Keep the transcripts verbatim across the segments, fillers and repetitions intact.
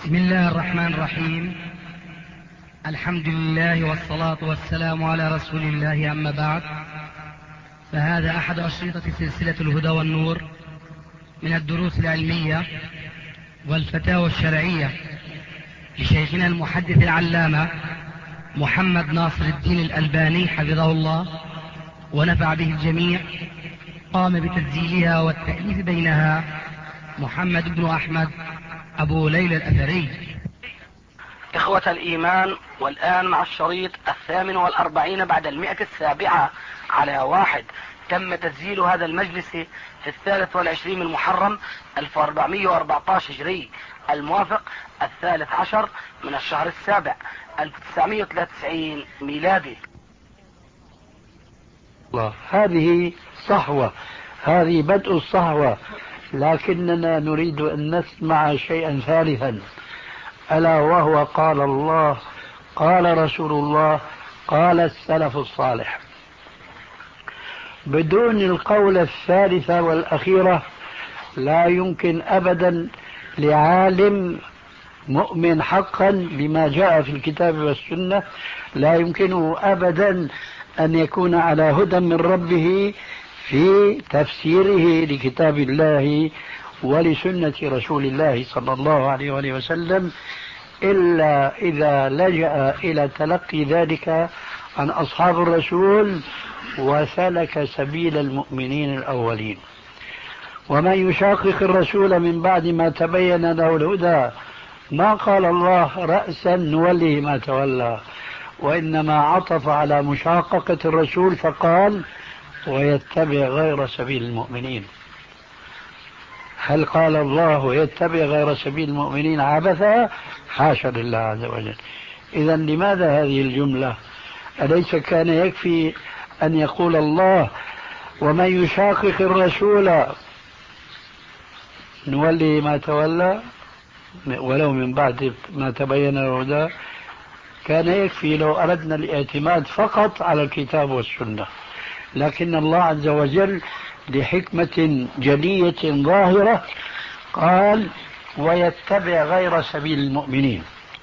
بسم الله الرحمن الرحيم. الحمد لله والصلاة والسلام على رسول الله، أما بعد، فهذا أحد أشرطة سلسلة الهدى والنور من الدروس العلمية والفتاوى الشرعية لشيخنا المحدث العلامة محمد ناصر الدين الألباني حفظه الله ونفع به الجميع. قام بتسجيلها والتأليف بينها محمد بن أحمد أبو ليلى الأثري. إخوة الإيمان، والآن مع الشريط الثامن والأربعين بعد المئة السابعة على واحد. تم تسجيل هذا المجلس في الثالث والعشرين من محرم ألف وأربعمائة وأربعة عشر هجري، الموافق الثالث عشر من الشهر السابع ألف وتسعمائة وثلاثة وتسعين ميلادي. هذه صحوة، هذه بدء الصحوة، لكننا نريد أن نسمع شيئا ثالثا، ألا وهو قال الله، قال رسول الله، قال السلف الصالح. بدون القول الثالثة والأخيرة لا يمكن أبدا لعالم مؤمن حقا بما جاء في الكتاب والسنة، لا يمكنه أبدا أن يكون على هدى من ربه في تفسيره لكتاب الله ولسنة رسول الله صلى الله عليه وآله وسلم، إلا إذا لجأ إلى تلقي ذلك عن أصحاب الرسول وسلك سبيل المؤمنين الأولين. ومن يشاقق الرسول من بعد ما تبين له الهدى ما قال الله رأسا نوله ما تولى، وإنما عطف على مشاققة الرسول فقال ويتبع غير سبيل المؤمنين. هل قال الله ويتبع غير سبيل المؤمنين عبثا؟ حاشا لله عز وجل. إذا لماذا هذه الجملة؟ أليس كان يكفي أن يقول الله ومن يشاقق الرسول نولي ما تولى ولو من بعد ما تبين الهدى؟ كان يكفي لو أردنا الاعتماد فقط على الكتاب والسنة، لكن الله عز وجل لحكمة جلية ظاهرة قال ويتبع غير سبيل المؤمنين.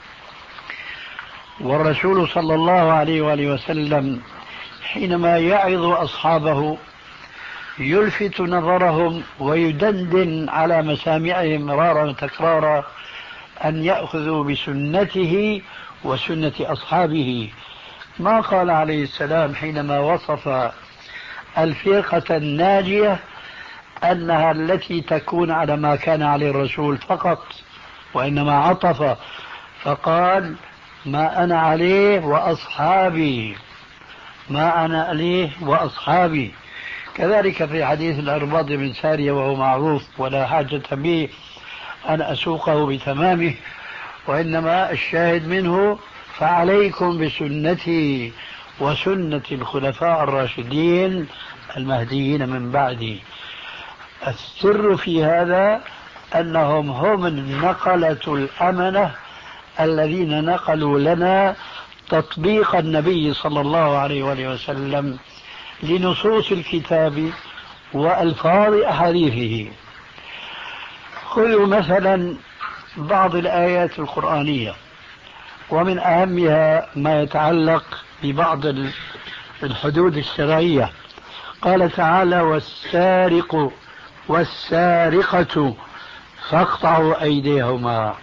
والرسول صلى الله عليه وآله وسلم حينما يعظ أصحابه يلفت نظرهم ويدندن على مسامعهم مرارا تكرارا أن يأخذوا بسنته وسنة أصحابه. ما قال عليه السلام حينما وصف الفرقة الناجية أنها التي تكون على ما كان عليه الرسول فقط، وإنما عطف فقال ما أنا عليه وأصحابي، ما أنا عليه وأصحابي. كذلك في حديث الأرباض بن سارية وهو معروف ولا حاجة به أن أسوقه بتمامه، وإنما الشاهد منه فعليكم بسنتي وسنة الخلفاء الراشدين المهديين من بعدي. السر في هذا أنهم هم النقلة الأمنة الذين نقلوا لنا تطبيق النبي صلى الله عليه وآله وسلم لنصوص الكتاب وألفاظ أحاديثه. خذوا مثلا بعض الآيات القرآنية، ومن أهمها ما يتعلق ببعض الحدود الشرعية. قال تعالى والسارق والسارقة فاقطعوا أيديهما.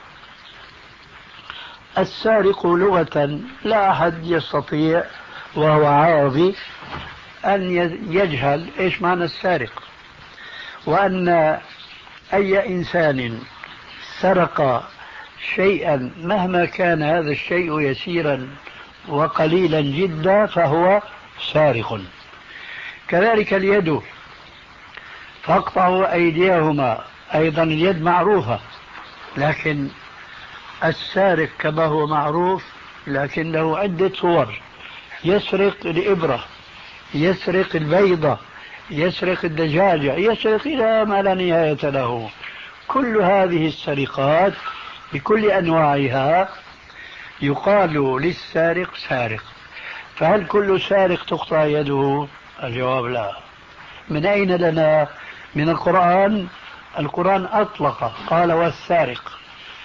السارق لغة لا أحد يستطيع وهو عربي أن يجهل إيش معنى السارق، وأن أي إنسان سرق شيئا مهما كان هذا الشيء يسيرا وقليلا جدا فهو سارق. كذلك اليد فاقطعوا أيديهما، أيضا اليد معروفة، لكن السارق كما هو معروف لكن له عدة صور. يسرق الإبرة، يسرق البيضة، يسرق الدجاجة، يسرق إلى ما لا نهاية له. كل هذه السرقات بكل أنواعها يقال للسارق سارق. فهل كل سارق تقطع يده؟ الجواب لا. من أين لنا؟ من القرآن. القرآن أطلق قال والسارق،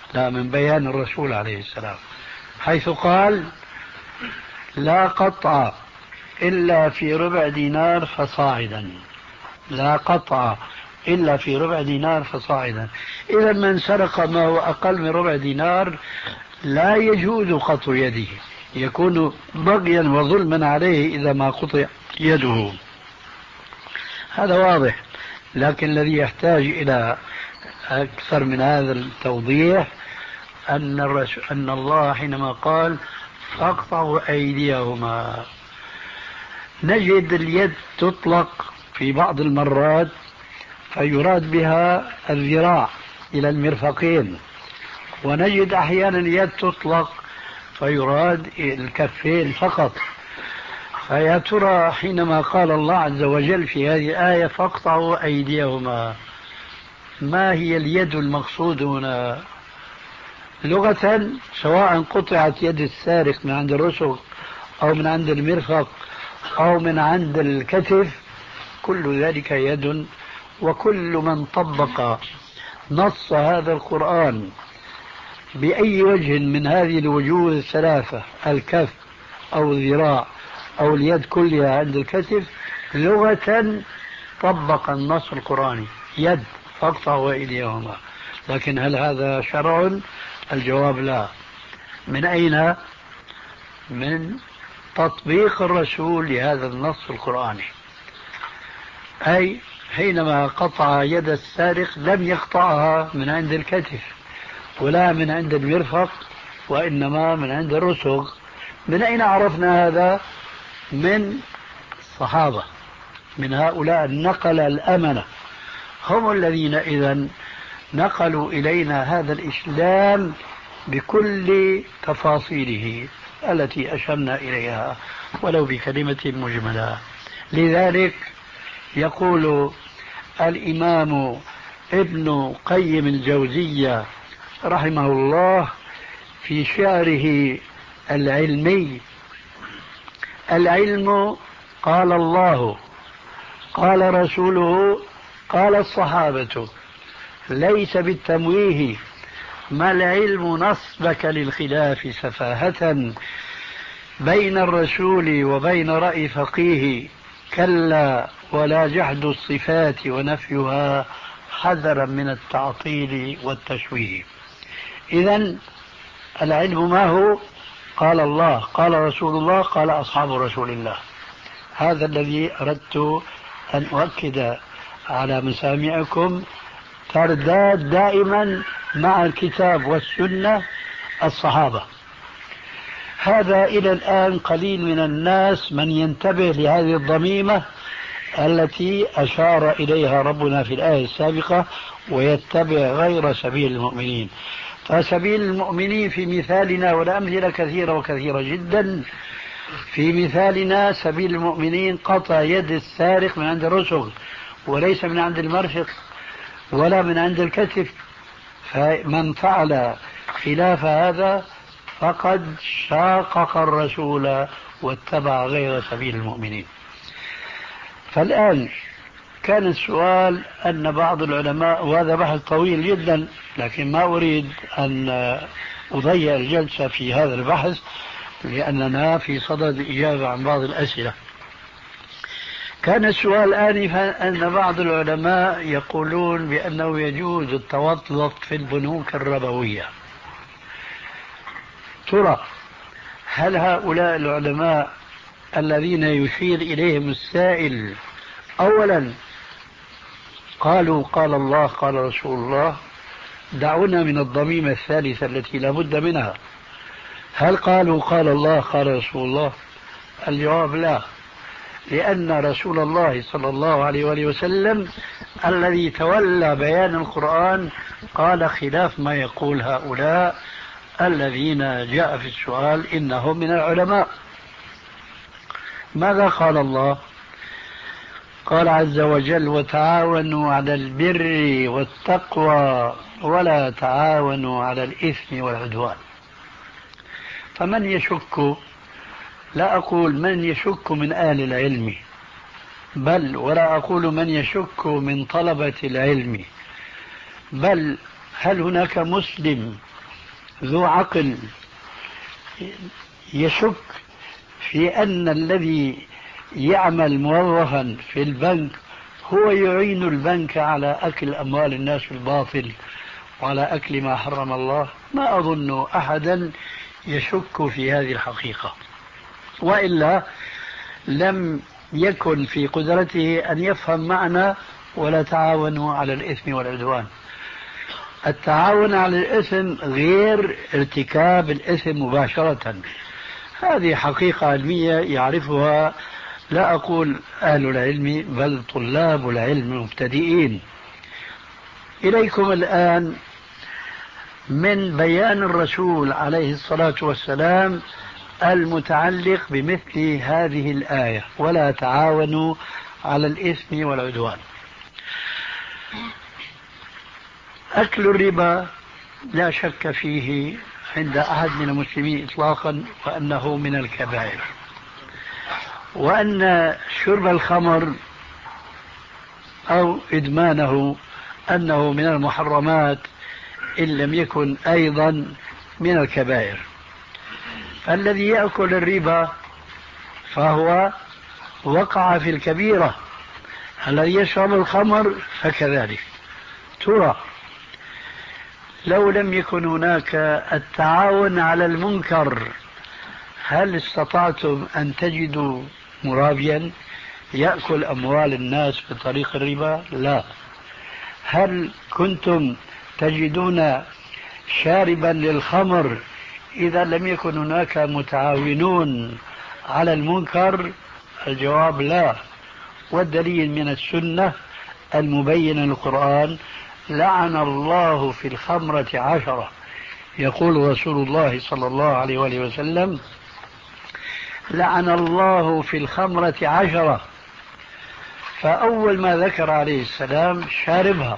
لا، من بيان الرسول عليه السلام، حيث قال لا قطع إلا في ربع دينار فصاعدا، لا قطع إلا في ربع دينار فصاعدا. إذا من سرق ما هو أقل من ربع دينار لا يجوز قطع يده، يكون بغيا وظلما عليه إذا ما قطع يده. هذا واضح، لكن الذي يحتاج إلى أكثر من هذا التوضيح أن, الرسول أن الله حينما قال فاقطعوا أيديهما، نجد اليد تطلق في بعض المرات فيراد بها الذراع إلى المرفقين، ونجد أحيانا اليد تطلق فيراد الكفين فقط. فيا ترى حينما قال الله عز وجل في هذه الآية فاقطعوا أيديهما، ما هي اليد المقصود هنا لغة؟ سواء قطعت يد السارق من عند الرسغ أو من عند المرفق أو من عند الكتف، كل ذلك يد. وكل من طبق نص هذا القرآن بأي وجه من هذه الوجوه الثلاثة، الكف أو الذراع أو اليد كلها عند الكتف، لغة طبق النص القرآني، يد فاقطعوا أيديهما. لكن هل هذا شرع؟ الجواب لا. من أين؟ من تطبيق الرسول لهذا النص القرآني. أي حينما قطع يد السارق لم يقطعها من عند الكتف ولا من عند المرفق، وإنما من عند الرسغ. من أين عرفنا هذا؟ من الصحابة، من هؤلاء النقل الأمنة، هم الذين إذا نقلوا إلينا هذا الإسلام بكل تفاصيله التي أشرنا إليها ولو بكلمة مجملة. لذلك يقول الإمام ابن قيم الجوزية رحمه الله في شعره العلمي: العلم قال الله قال رسوله قال الصحابة، ليس بالتمويه، ما العلم نصبك للخلاف سفاهة، بين الرسول وبين رأي فقيه، كلا ولا جحد الصفات ونفيها، حذرا من التعطيل والتشويه. إذن العلم ما هو؟ قال الله قال رسول الله قال أصحاب رسول الله. هذا الذي أردت أن أؤكد على مسامعكم، ترداد دائما مع الكتاب والسنة الصحابة. هذا إلى الآن قليل من الناس من ينتبه لهذه الضميمة التي أشار إليها ربنا في الآية السابقة: ويتبع غير سبيل المؤمنين. فسبيل المؤمنين في مثالنا، والأمثلة كثيرة وكثيرة جدا، في مثالنا سبيل المؤمنين قطع يد السارق من عند الرسغ وليس من عند المرفق ولا من عند الكتف. فمن فعل خلاف هذا فقد شاقق الرسول واتبع غير سبيل المؤمنين. فالآن كان السؤال أن بعض العلماء، وهذا بحث طويل جدا لكن ما أريد أن أضيع الجلسة في هذا البحث لأننا في صدد الإجابة عن بعض الأسئلة. كان السؤال آنفا أن بعض العلماء يقولون بأنه يجوز التوظف في البنوك الربوية. ترى هل هؤلاء العلماء الذين يشير إليهم السائل أولا قالوا قال الله قال رسول الله؟ دعونا من الضميمة الثالثة التي لا بد منها، هل قالوا قال الله قال رسول الله؟ الجواب لا، لأن رسول الله صلى الله عليه وآله وسلم الذي تولى بيان القرآن قال خلاف ما يقول هؤلاء الذين جاء في السؤال إنهم من العلماء. ماذا قال الله؟ قال عز وجل: وتعاونوا على البر والتقوى ولا تعاونوا على الإثم والعدوان. فمن يشك، لا أقول من يشك من أهل العلم، بل ولا أقول من يشك من طلبة العلم، بل هل هناك مسلم ذو عقل يشك في أن الذي يعمل موظفا في البنك هو يعين البنك على أكل أموال الناس بالباطل وعلى أكل ما حرم الله؟ ما أظن أحدا يشك في هذه الحقيقة، وإلا لم يكن في قدرته أن يفهم معنى ولا تعاونوا على الإثم والعدوان. التعاون على الإثم غير ارتكاب الإثم مباشرة، هذه حقيقة علمية يعرفها لا أقول أهل العلم بل طلاب العلم المبتدئين. إليكم الآن من بيان الرسول عليه الصلاة والسلام المتعلق بمثل هذه الآية ولا تعاونوا على الإثم والعدوان. أكل الربا لا شك فيه عند أحد من المسلمين إطلاقا وأنه من الكبائر، وأن شرب الخمر أو إدمانه أنه من المحرمات إن لم يكن أيضا من الكبائر. الذي يأكل الربا فهو وقع في الكبيرة، الذي يشرب الخمر فكذلك. ترى لو لم يكن هناك التعاون على المنكر هل استطعتم أن تجدوا مرابيا يأكل أموال الناس بطريق الربا؟ لا. هل كنتم تجدون شاربا للخمر إذا لم يكن هناك متعاونون على المنكر؟ الجواب لا. والدليل من السنة المبينة للقرآن: لعن الله في الخمرة عشرة. يقول رسول الله صلى الله عليه وآله وسلم: لعن الله في الخمرة عشرة. فأول ما ذكر عليه السلام شاربها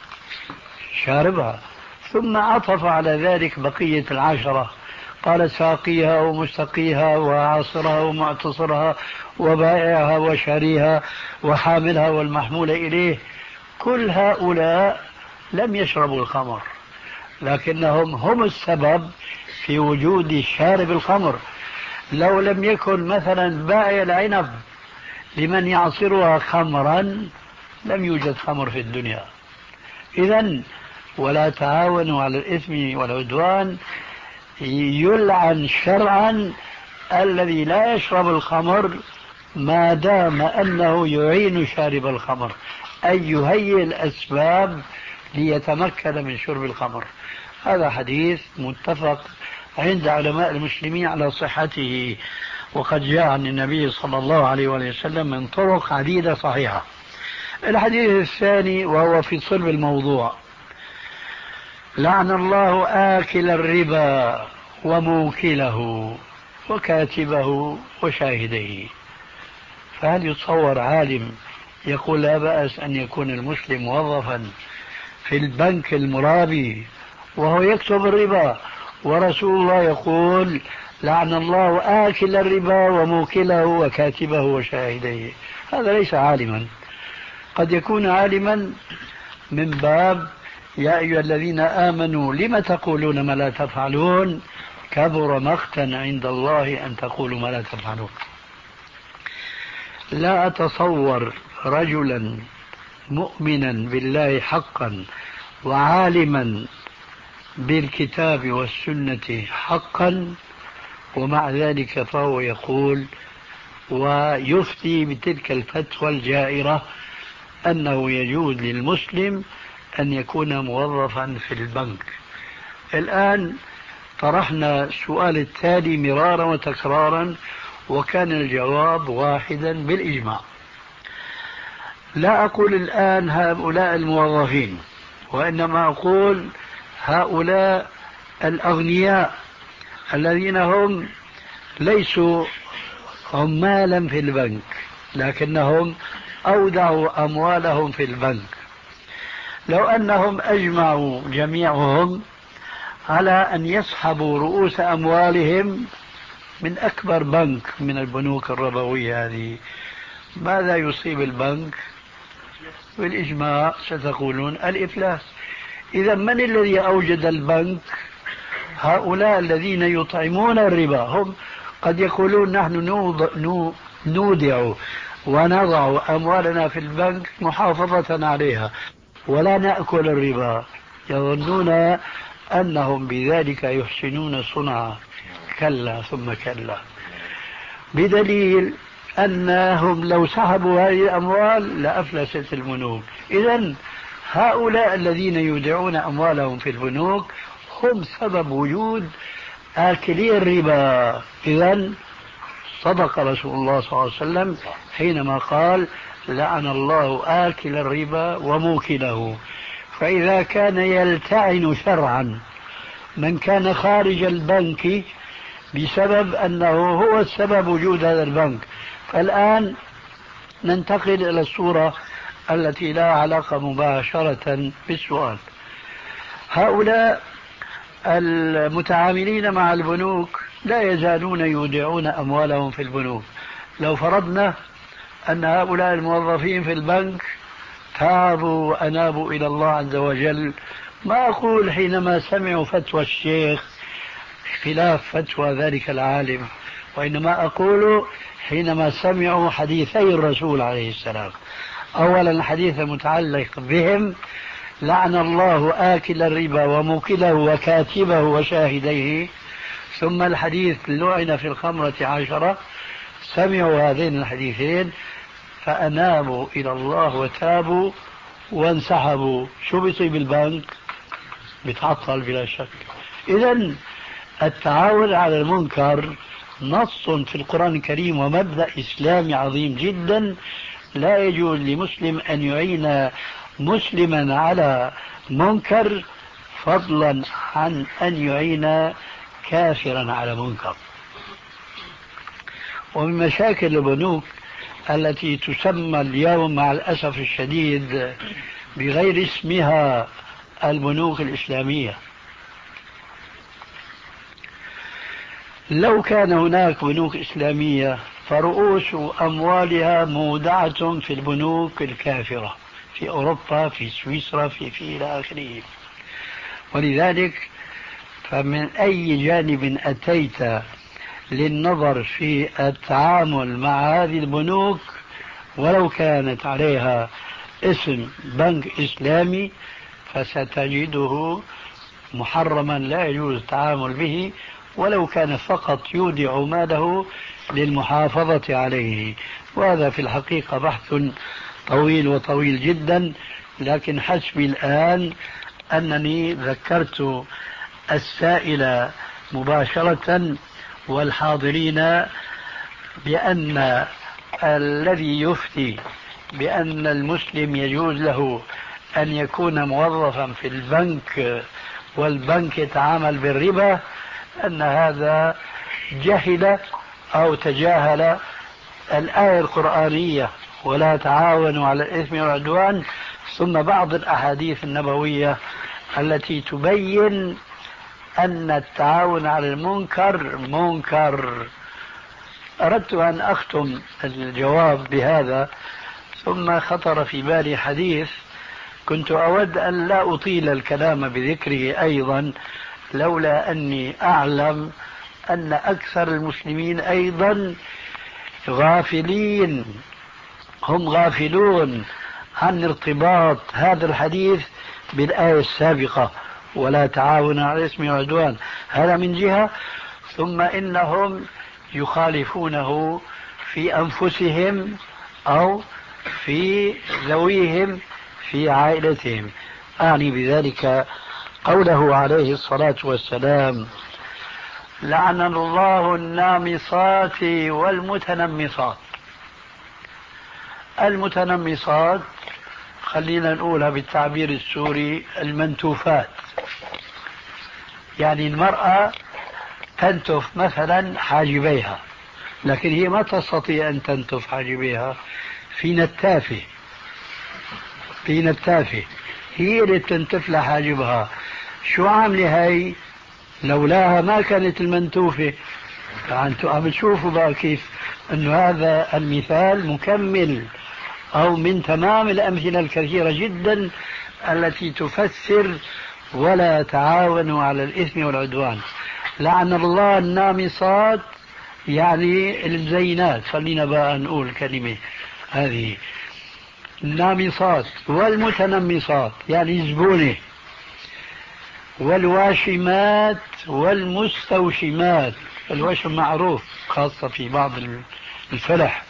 شاربها ثم عطف على ذلك بقية العشرة، قال ساقيها ومستقيها وعاصرها ومعتصرها وبائعها وشاريها وحاملها والمحمول إليه. كل هؤلاء لم يشربوا الخمر، لكنهم هم السبب في وجود شارب الخمر. لو لم يكن مثلا بائع العنب لمن يعصرها خمرا لم يوجد خمر في الدنيا. إذن ولا تعاونوا على الإثم والعدوان يلعن شرعا الذي لا يشرب الخمر ما دام أنه يعين شارب الخمر، أي يهيئ الأسباب ليتمكن من شرب الخمر. هذا حديث متفق عند علماء المسلمين على صحته، وقد جاء عن النبي صلى الله عليه وسلم من طرق عديدة صحيحة. الحديث الثاني وهو في صلب الموضوع: لعن الله آكل الربا وموكله وكاتبه وشاهديه. فهل يتصور عالم يقول لا بأس أن يكون المسلم موظفا في البنك المرابي وهو يكتب الربا، ورسول الله يقول لعن الله آكل الربا وموكله وكاتبه وشاهديه؟ هذا ليس عالما. قد يكون عالما من باب يا أيها الذين آمنوا لم تقولون ما لا تفعلون كبر مقتا عند الله أن تقولوا ما لا تفعلون. لا أتصور رجلا مؤمنا بالله حقا وعالما بالكتاب والسنة حقا ومع ذلك فهو يقول ويفتي بتلك الفتوى الجائرة أنه يجوز للمسلم أن يكون موظفا في البنك. الآن طرحنا السؤال التالي مرارا وتكرارا وكان الجواب واحدا بالإجماع. لا أقول الآن هؤلاء الموظفين، وإنما أقول هؤلاء الأغنياء الذين هم ليسوا عمالا في البنك لكنهم أودعوا أموالهم في البنك. لو أنهم أجمعوا جميعهم على أن يسحبوا رؤوس أموالهم من أكبر بنك من البنوك الربوية هذه، ماذا يصيب البنك؟ بالإجماع ستقولون الإفلاس. إذا من الذي أوجد البنك؟ هؤلاء الذين يطعمون الربا هم قد يقولون نحن نودع ونضع أموالنا في البنك محافظة عليها ولا نأكل الربا، يظنون أنهم بذلك يحسنون صنعا. كلا ثم كلا، بدليل أنهم لو سحبوا هذه الأموال لأفلست البنوك. إذن هؤلاء الذين يودعون أموالهم في البنوك هم سبب وجود آكلي الربا. إذن صدق رسول الله صلى الله عليه وسلم حينما قال لعن الله آكل الربا وموكله. فإذا كان يلتعن شرعا من كان خارج البنك بسبب أنه هو السبب وجود هذا البنك، فالآن ننتقل إلى الصورة التي لا علاقة مباشرة بالسؤال. هؤلاء المتعاملين مع البنوك لا يزالون يودعون أموالهم في البنوك. لو فرضنا أن هؤلاء الموظفين في البنك تابوا وأنابوا إلى الله عز وجل، ما أقول حينما سمعوا فتوى الشيخ خلاف فتوى ذلك العالم، وإنما أقول حينما سمعوا حديثي الرسول عليه السلام. أولا الحديث المتعلق بهم لعن الله آكل الربا وموكله وكاتبه وشاهديه، ثم الحديث لعن في الخمرة عشرة. سمعوا هذين الحديثين فأنابوا إلى الله وتابوا وانسحبوا، شو بيصيب البنك؟ بيتعطل بلا شك. إذن التعاون على المنكر نص في القرآن الكريم ومبدأ إسلامي عظيم جدا. لا يجوز لمسلم أن يعين مسلما على منكر فضلا عن أن يعين كافرا على منكر. ومن مشاكل البنوك التي تسمى اليوم مع الأسف الشديد بغير اسمها البنوك الإسلامية، لو كان هناك بنوك إسلامية فرؤوس أموالها مودعة في البنوك الكافرة في أوروبا، في سويسرا، في في إلى آخره. ولذلك فمن أي جانب أتيت للنظر في التعامل مع هذه البنوك ولو كانت عليها اسم بنك إسلامي فستجده محرما، لا يجوز التعامل به ولو كان فقط يودع ماله للمحافظة عليه. وهذا في الحقيقة بحث طويل وطويل جدا، لكن حسبي الآن أنني ذكرت السائل مباشرة والحاضرين بأن الذي يفتي بأن المسلم يجوز له أن يكون موظفا في البنك والبنك يتعامل بالربا أن هذا جهل أو تجاهل الآية القرآنية ولا تعاونوا على الإثم والعدوان، ثم بعض الأحاديث النبوية التي تبين أن التعاون على المنكر منكر. أردت أن أختم الجواب بهذا، ثم خطر في بالي حديث كنت أود أن لا أطيل الكلام بذكره أيضا، لولا أني أعلم أن أكثر المسلمين أيضا غافلين، هم غافلون عن ارتباط هذا الحديث بالآية السابقة ولا تعاون على الإثم والعدوان، هذا من جهة. ثم إنهم يخالفونه في أنفسهم أو في ذويهم في عائلتهم. أعني بذلك قوله عليه الصلاة والسلام لعن الله النامصات والمتنمصات. المتنمصات خلينا نقولها بالتعبير السوري المنتوفات، يعني المرأة تنتف مثلا حاجبيها لكن هي ما تستطيع أن تنتف حاجبيها، في نتافة في نتافة هي اللي تنتف لها حاجبها. شو عاملة هاي؟ لولاها ما كانت المنتوفة. فأنتم عم تشوفوا بقى كيف أنه هذا المثال مكمل أو من تمام الأمثلة الكثيرة جدا التي تفسر ولا تعاونوا على الإثم والعدوان. لعن الله النامصات يعني الزينات، خلينا بقى نقول كلمة هذه النامصات، والمتنمصات يعني زبونة، والواشمات والمستوشمات. الوشم معروف خاصة في بعض الفلح،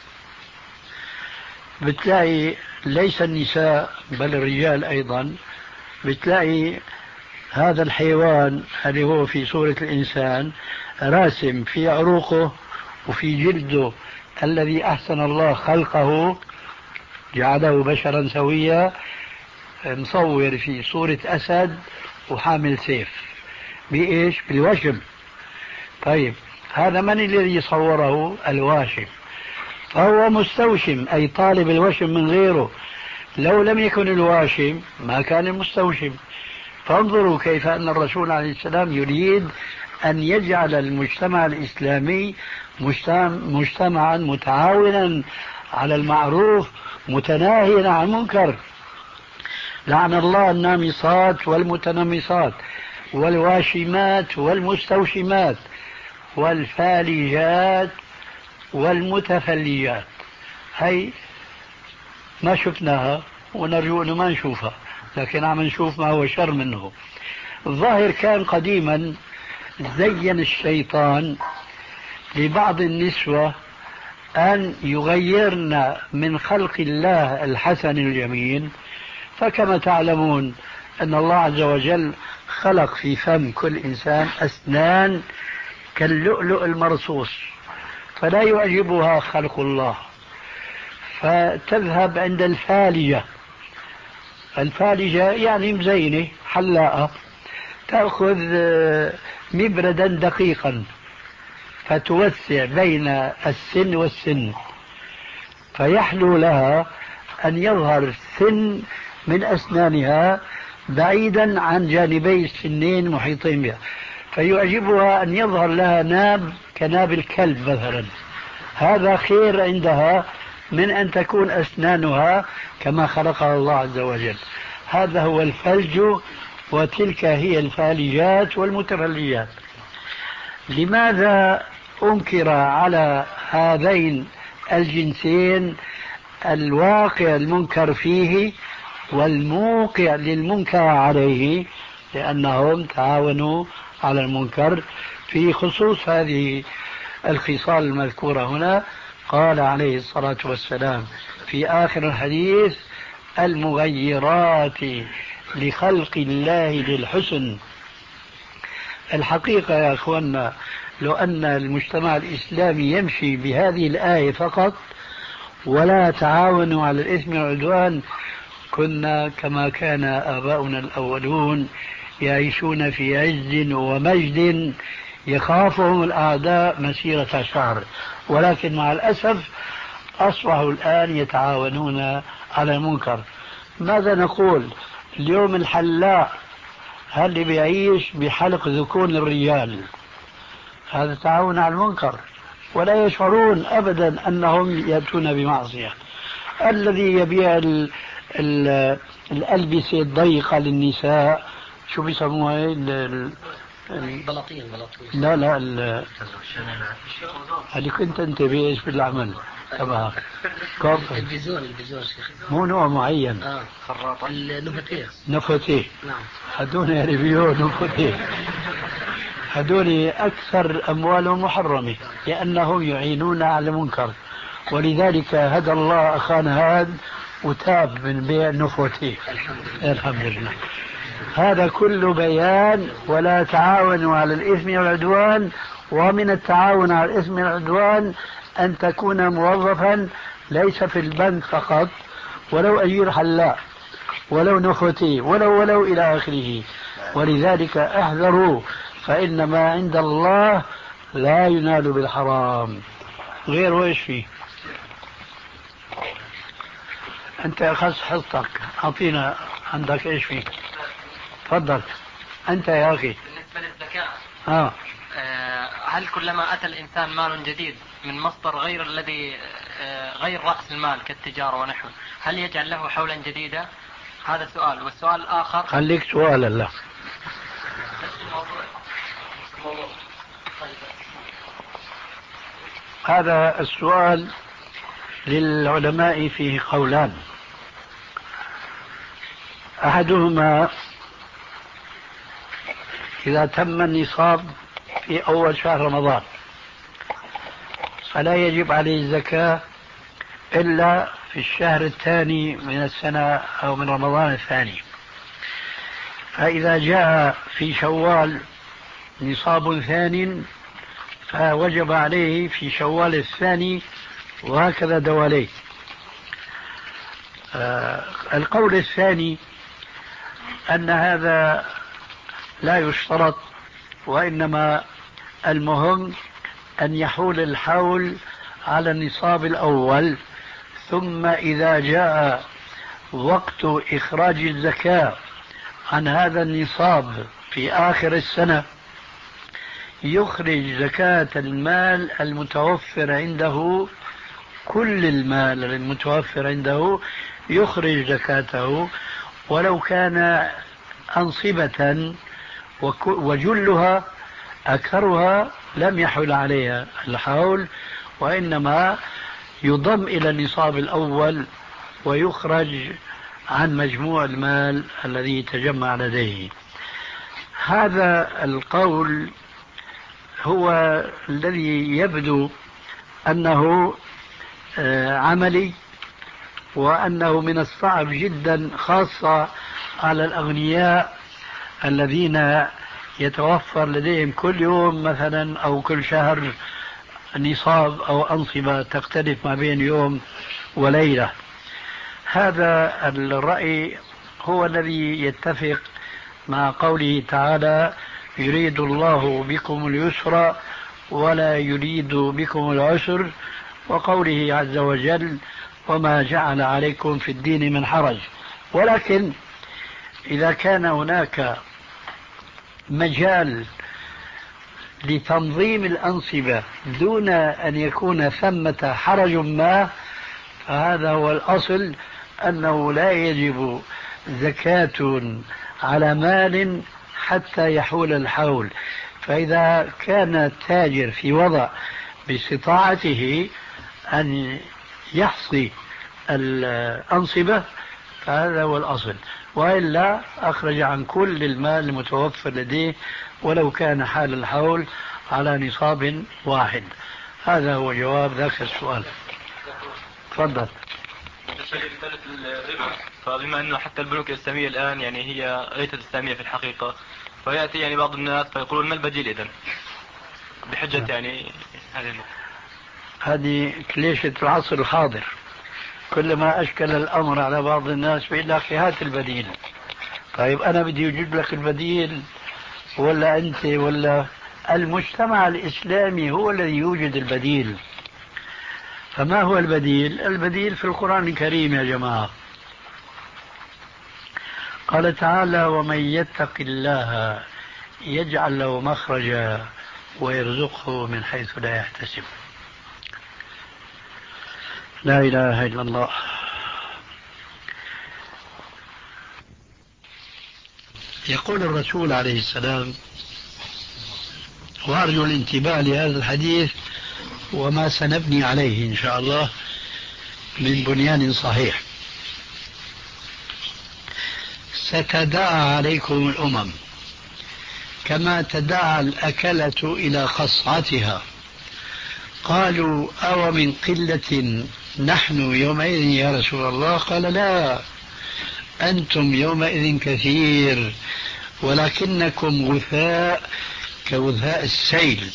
بتلاقي ليس النساء بل الرجال أيضا، بتلاقي هذا الحيوان اللي هو في صورة الإنسان راسم في عروقه وفي جلده الذي أحسن الله خلقه جعله بشرا سويا، مصور في صورة أسد وحامل سيف. بإيش؟ بالوشم. طيب هذا من الذي صوره؟ الواشم. فهو مستوشم أي طالب الوشم من غيره. لو لم يكن الواشم ما كان المستوشم. فانظروا كيف أن الرسول عليه السلام يريد أن يجعل المجتمع الإسلامي مجتمعا متعاونا على المعروف متناهيا عن المنكر. لعن الله النامصات والمتنمصات والواشمات والمستوشمات والفالجات والمتفلجات. هي ما شفناها ونرجو أنه ما نشوفها، لكن عم نشوف ما هو شر منه. الظاهر كان قديما زين الشيطان لبعض النسوة أن يغيرن من خلق الله الحسن الجميل. فكما تعلمون أن الله عز وجل خلق في فم كل إنسان أسنان كاللؤلؤ المرصوص، فلا يعجبها خلق الله، فتذهب عند الفالجة. الفالجة يعني مزينة حلاقة، تأخذ مبردا دقيقا فتوسع بين السن والسن، فيحلو لها أن يظهر سن من أسنانها بعيدا عن جانبي السنين محيطين بها، فيعجبها أن يظهر لها ناب كناب الكلب مثلا. هذا خير عندها من أن تكون أسنانها كما خلقها الله عز وجل. هذا هو الفلج، وتلك هي الفالجات والمتفلجات. لماذا أنكر على هذين الجنسين الواقع المنكر فيه والموقع للمنكر عليه؟ لأنهم تعاونوا على المنكر. في خصوص هذه الخصال المذكورة هنا قال عليه الصلاة والسلام في آخر الحديث: المغيرات لخلق الله للحسن. الحقيقة يا أخوانا لو أن المجتمع الإسلامي يمشي بهذه الآية فقط ولا تعاونوا على الإثم والعدوان كنا كما كان آباؤنا الأولون يعيشون في عز ومجد يخافهم الأعداء مسيرة شهر. ولكن مع الأسف أصبحوا الآن يتعاونون على المنكر. ماذا نقول اليوم؟ الحلاق هل بيعيش بحلق ذكور الرجال، هذا تعاون على المنكر، ولا يشعرون أبدا أنهم يأتون بمعصية. الذي يبيع ال ال الألبسة الضيقة للنساء، شو بيسموها؟ البلاطين. لا لا ال... هذه كنت أنت بإيش بالعمل تبعها؟ البيزون. البيزون مو نوع معين. اه خراطة. النفتيه. نفتيه. نعم. هدول يعني بيو نفتيه. هدول أكثر أموالهم محرمة لأنهم يعينون على المنكر، ولذلك هدى الله أخانا هذا وتاب من بيع النفتيه. الحمد لله. هذا كله بيان ولا تعاونوا على الإثم والعدوان. ومن التعاون على الإثم والعدوان أن تكون موظفا ليس في البنك فقط، ولو أجير حلاق، ولو نفتي، ولو ولو إلى آخره. ولذلك احذروا، فإن ما عند الله لا ينال بالحرام. غير وإيش فيه؟ أنت أخذ حصتك، أعطينا عندك إيش فيه؟ تفضل أنت يا أخي. بالنسبة للزكاة آه. هل كلما أتى الإنسان مال جديد من مصدر غير الذي غير رأس المال كالتجارة ونحوه، هل يجعل له حولا جديدا؟ هذا سؤال. والسؤال الآخر، خليك سؤال الله. هذا السؤال للعلماء فيه قولان. أحدهما إذا تم النصاب في أول شهر رمضان فلا يجب عليه الزكاة إلا في الشهر الثاني من السنة أو من رمضان الثاني. فإذا جاء في شوال نصاب ثاني فوجب عليه في شوال الثاني، وهكذا دواليه. آه القول الثاني أن هذا لا يشترط، وإنما المهم أن يحول الحول على النصاب الأول، ثم إذا جاء وقت إخراج الزكاة عن هذا النصاب في آخر السنة يخرج زكاة المال المتوفر عنده، كل المال المتوفر عنده يخرج زكاته، ولو كان أنصبة وجلها أكثرها لم يحل عليها الحول، وإنما يضم إلى النصاب الأول ويخرج عن مجموع المال الذي تجمع لديه. هذا القول هو الذي يبدو أنه عملي، وأنه من الصعب جدا خاصة على الأغنياء الذين يتوفر لديهم كل يوم مثلا أو كل شهر نصاب أو أنصبة تختلف ما بين يوم وليلة. هذا الرأي هو الذي يتفق مع قوله تعالى: يريد الله بكم اليسر ولا يريد بكم العسر، وقوله عز وجل: وما جعل عليكم في الدين من حرج. ولكن إذا كان هناك مجال لتنظيم الأنصبة دون أن يكون ثمة حرج ما، فهذا هو الأصل، أنه لا يجب زكاة على مال حتى يحول الحول. فإذا كان التاجر في وضع باستطاعته أن يحصي الأنصبة فهذا هو الأصل، وإلا أخرج عن كل المال المتوفر لديه ولو كان حال الحول على نصاب واحد. هذا هو جواب ذاك السؤال. تفضل. فبما أنه حتى البنوك الإسلامية الآن يعني هي ليست إسلامية في الحقيقة، فيأتي يعني بعض الناس فيقولون ما البديل إذن بحجة يعني هذه هذه كليشة العصر الحاضر. كلما أشكل الأمر على بعض الناس بيقول لك هات البديل. طيب أنا بدي أجيب لك البديل ولا أنت ولا المجتمع الإسلامي هو الذي يوجد البديل؟ فما هو البديل؟ البديل في القرآن الكريم يا جماعة. قال تعالى: ومن يتق الله يجعل له مخرجا ويرزقه من حيث لا يحتسب. لا إله إلا الله. يقول الرسول عليه السلام، وأرجو الانتباه لهذا الحديث وما سنبني عليه إن شاء الله من بنيان صحيح: ستداعى عليكم الأمم كما تداعى الأكلة إلى خصعتها. قالوا: أو من قلة نحن يومئذ يا رسول الله؟ قال: لا، أنتم يومئذ كثير ولكنكم غثاء كغثاء السيل.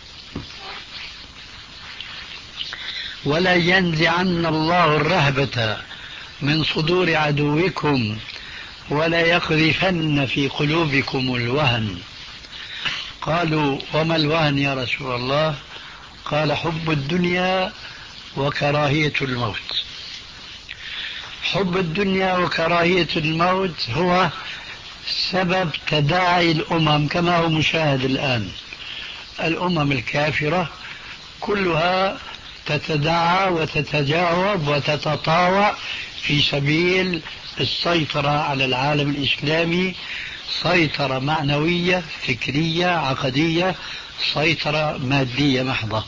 ولا ينزعن الله الرهبة من صدور عدوكم ولا يقذفن في قلوبكم الوهن. قالوا: وما الوهن يا رسول الله؟ قال: حب الدنيا وكراهية الموت. حب الدنيا وكراهية الموت هو سبب تداعي الأمم كما هو مشاهد الآن. الأمم الكافرة كلها تتداعى وتتجاوب وتتطاوع في سبيل السيطرة على العالم الإسلامي سيطرة معنوية فكرية عقدية، سيطرة مادية محضة.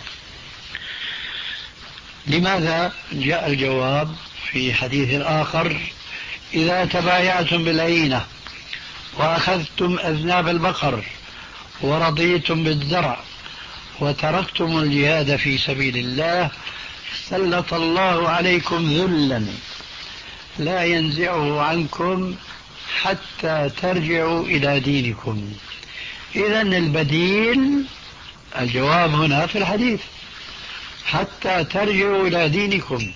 لماذا؟ جاء الجواب في حديث آخر: إذا تبايعتم بالعينة وأخذتم أذناب البقر ورضيتم بالزرع وتركتم الجهاد في سبيل الله سلط الله عليكم ذلا لا ينزعه عنكم حتى ترجعوا إلى دينكم. إذن البديل، الجواب هنا في الحديث: حتى ترجعوا إلى دينكم.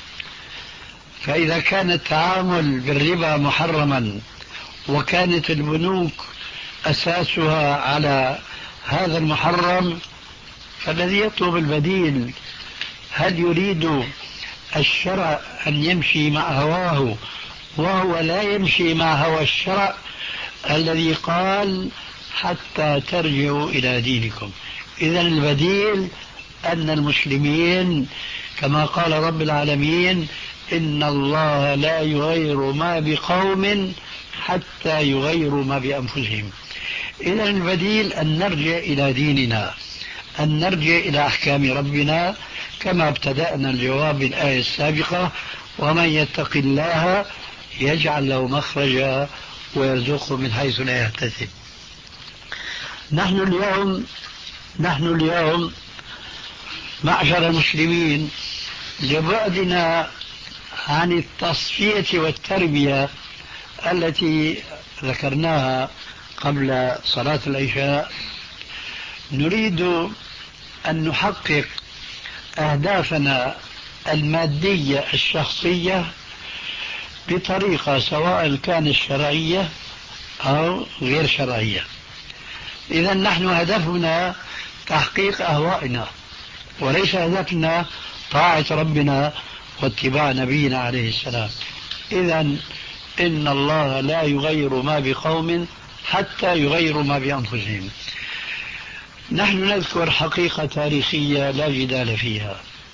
فإذا كان التعامل بالربا محرما وكانت البنوك أساسها على هذا المحرم، فالذي يطلب البديل هل يريد الشرع أن يمشي مع هواه وهو لا يمشي مع هوى الشرع الذي قال حتى ترجعوا إلى دينكم؟ إذن البديل أن المسلمين كما قال رب العالمين: إن الله لا يغير ما بقوم حتى يغيروا ما بأنفسهم. إذن البديل أن نرجع إلى ديننا، أن نرجع إلى أحكام ربنا كما ابتدأنا الجواب بالآية السابقة: ومن يتق الله يجعل له مخرجا ويرزقه من حيث لا يحتسب. نحن اليوم نحن اليوم معشر المسلمين لبعدنا عن التصفية والتربية التي ذكرناها قبل صلاة العشاء، نريد أن نحقق أهدافنا المادية الشخصية بطريقة سواء كانت شرعية أو غير شرعية. إذا نحن هدفنا تحقيق أهوائنا، وليس هدفنا طاعة ربنا واتباع نبينا عليه السلام. إذا إن الله لا يغير ما بقوم حتى يغيروا ما بأنفسهم. نحن نذكر حقيقة تاريخية لا جدال فيها.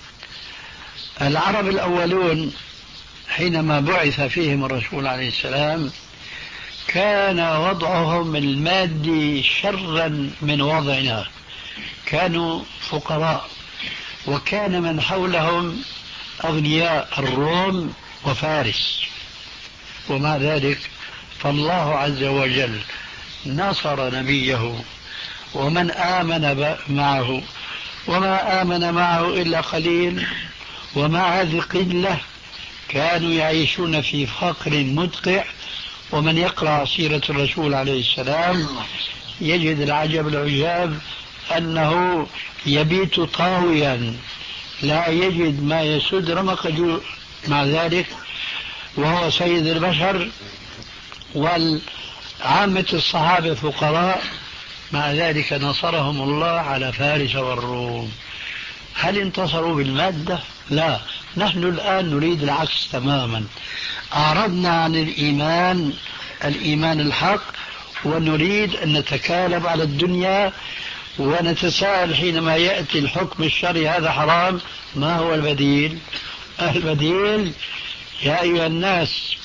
العرب الأولون حينما بعث فيهم الرسول عليه السلام كان وضعهم المادي شرا من وضعنا، كانوا فقراء، وكان من حولهم أغنياء، الروم وفارس. ومع ذلك فالله عز وجل نصر نبيه ومن آمن معه، وما آمن معه إلا قليل، ومع هذه القلة كانوا يعيشون في فقر مدقع. ومن يقرأ سيرة الرسول عليه السلام يجد العجب العجاب أنه يبيت طاويا لا يجد ما يسد رمق جو. مع ذلك وهو سيد البشر والعامة الصحابة فقراء، مع ذلك نصرهم الله على فارس والروم. هل انتصروا بالمادة؟ لا، نحن الآن نريد العكس تماما. أعرضنا عن الإيمان الإيمان الحق ونريد أن نتكالب على الدنيا، ونتساءل حينما يأتي الحكم الشرعي هذا حرام، ما هو البديل؟ البديل: يا أيها الناس،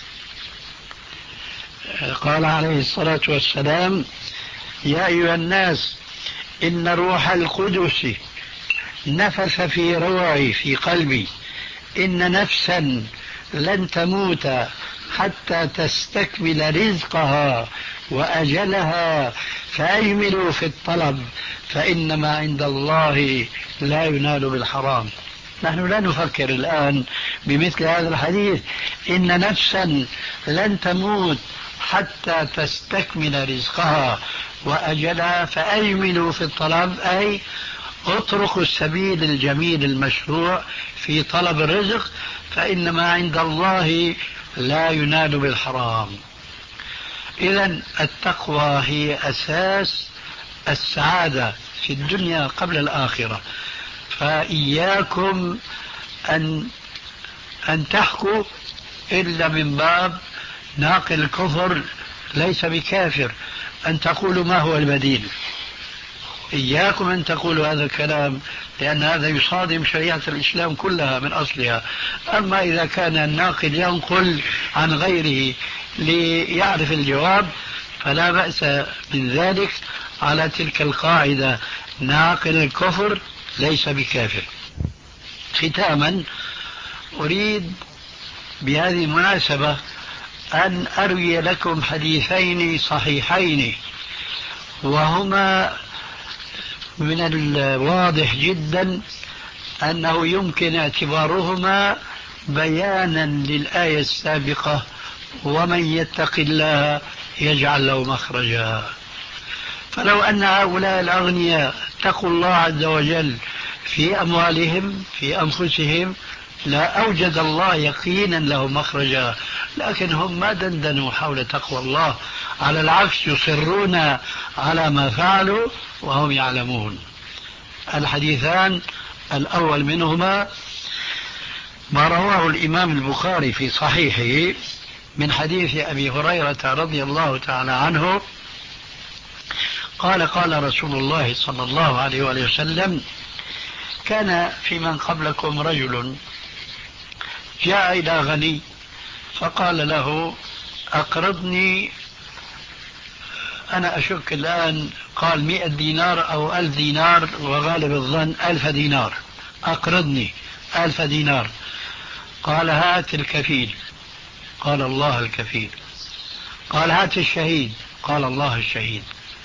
قال عليه الصلاة والسلام: يا أيها الناس إن روح القدس نفث في روعي في قلبي إن نفسا لن تموت حتى تستكمل رزقها وأجلها فأجملوا في الطلب فإنما عند الله لا ينال بالحرام. نحن لا نفكر الآن بمثل هذا الحديث: إن نفسا لن تموت حتى تستكمل رزقها وأجلها فأجملوا في الطلب، أي اتركوا السبيل الجميل المشروع في طلب الرزق، فإنما عند الله لا ينال بالحرام. إذن التقوى هي أساس السعادة في الدنيا قبل الآخرة. فإياكم أن أن تحكوا إلا من باب ناقل الكفر ليس بكافر، أن تقولوا ما هو البديل. إياكم أن تقولوا هذا الكلام، لأن هذا يصادم شريعة الإسلام كلها من أصلها. أما إذا كان الناقل ينقل عن غيره ليعرف الجواب، فلا بأس من ذلك على تلك القاعدة: ناقل الكفر ليس بكافر. ختاما أريد بهذه المناسبة أن أروي لكم حديثين صحيحين، وهما من الواضح جدا أنه يمكن اعتبارهما بيانا للآية السابقة: ومن يتق الله يجعل له مخرجا. فلو أن هؤلاء الأغنياء اتقوا الله عز وجل في أموالهم في أنفسهم لا أوجد الله يقينا له مخرجا، لكن هم ما دندنوا حول تقوى الله، على العكس يصرون على ما فعلوا وهم يعلمون. الحديثان الأول منهما ما رواه الإمام البخاري في صحيحه من حديث أبي هريرة رضي الله تعالى عنه قال: قال رسول الله صلى الله عليه وآله وسلم: كان في من قبلكم رجل جاء إلى غني فقال له: أقرضني، أنا أشك الآن قال مئة دينار أو ألف دينار، وغالب الظن ألف دينار، أقرضني ألف دينار. قال: هات الكفيل. قال: الله الكفيل. قال: هات الشهيد. قال: الله الشهيد.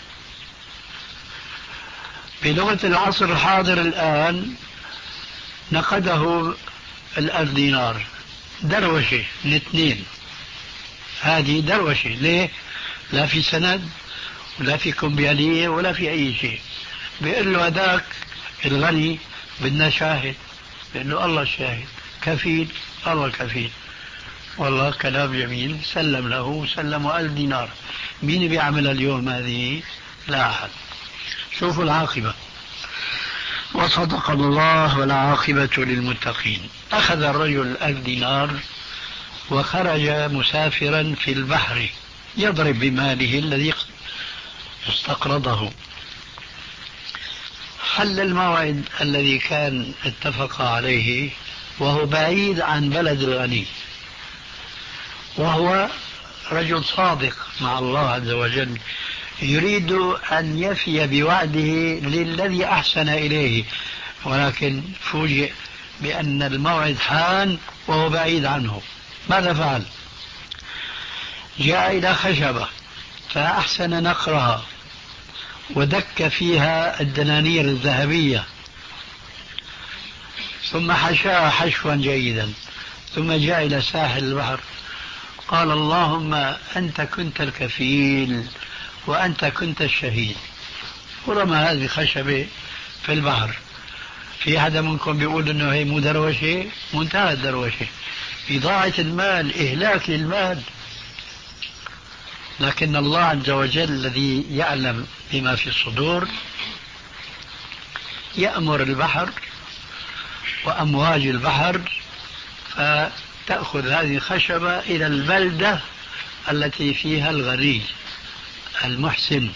بلغة العصر الحاضر الآن نقده الألف دينار دروشة الاثنين. هذه دروشة. ليه؟ لا في سند ولا في كمبيالية ولا في أي شيء. بيقول له هذاك الغني بدنا شاهد، بيقول له الله الشاهد. كفيل، الله الكفيل. والله كلام جميل. سلم له، سلمه ألف دينار. مين بيعمل اليوم هذه؟ لا أحد. شوفوا العاقبة. وصدق الله والعاقبة للمتقين. أخذ الرجل ألف دينار وخرج مسافرا في البحر يضرب بماله الذي استقرضه. حل الموعد الذي كان اتفق عليه وهو بعيد عن بلد الغني، وهو رجل صادق مع الله عز وجل، يريد أن يفي بوعده للذي أحسن إليه، ولكن فوجئ بأن الموعد حان وهو بعيد عنه. ماذا فعل؟ جاء إلى خشبة فأحسن نقرها ودك فيها الدنانير الذهبية، ثم حشاها حشوا جيدا، ثم جاء إلى ساحل البحر قال: اللهم أنت كنت الكفيل وأنت كنت الشهيد، ورمى هذه خشبة في البحر. في أحد منكم بيقول إنه هي مو دروشة؟ منتهى الدروشة، إضاعة المال، إهلاك للمال. لكن الله عز وجل الذي يعلم بما في الصدور يأمر البحر وأمواج البحر فتأخذ هذه الخشبة إلى البلدة التي فيها الغني المحسن.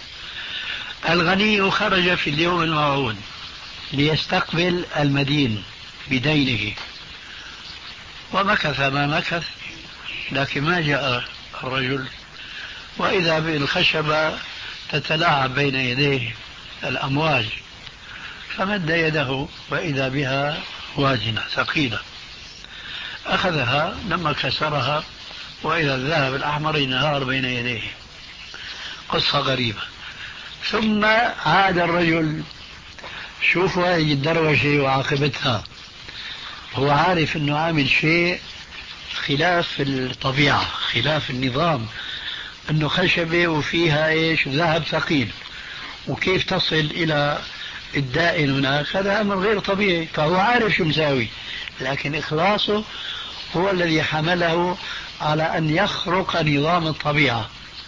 الغني خرج في اليوم الموعود ليستقبل المدين بدينه، ومكث ما مكث، لكن ما جاء الرجل، وإذا بالخشبة تتلاعب بين يديه الأمواج، فمد يده وإذا بها وازنة ثقيلة، أخذها لما كسرها وإذا الذهب الأحمر ينهار بين يديه. قصة غريبة. ثم عاد الرجل. شوفوا هذه الدروشة وعاقبتها. هو عارف أنه عامل شيء خلاف الطبيعة، خلاف النظام، أنه خشبة وفيها إيش؟ ذهب ثقيل، وكيف تصل إلى الدائن هناك؟ هذا أمر غير طبيعي. فهو عارف شو مساوي، لكن إخلاصه هو الذي حمله على أن يخرق نظام الطبيعة،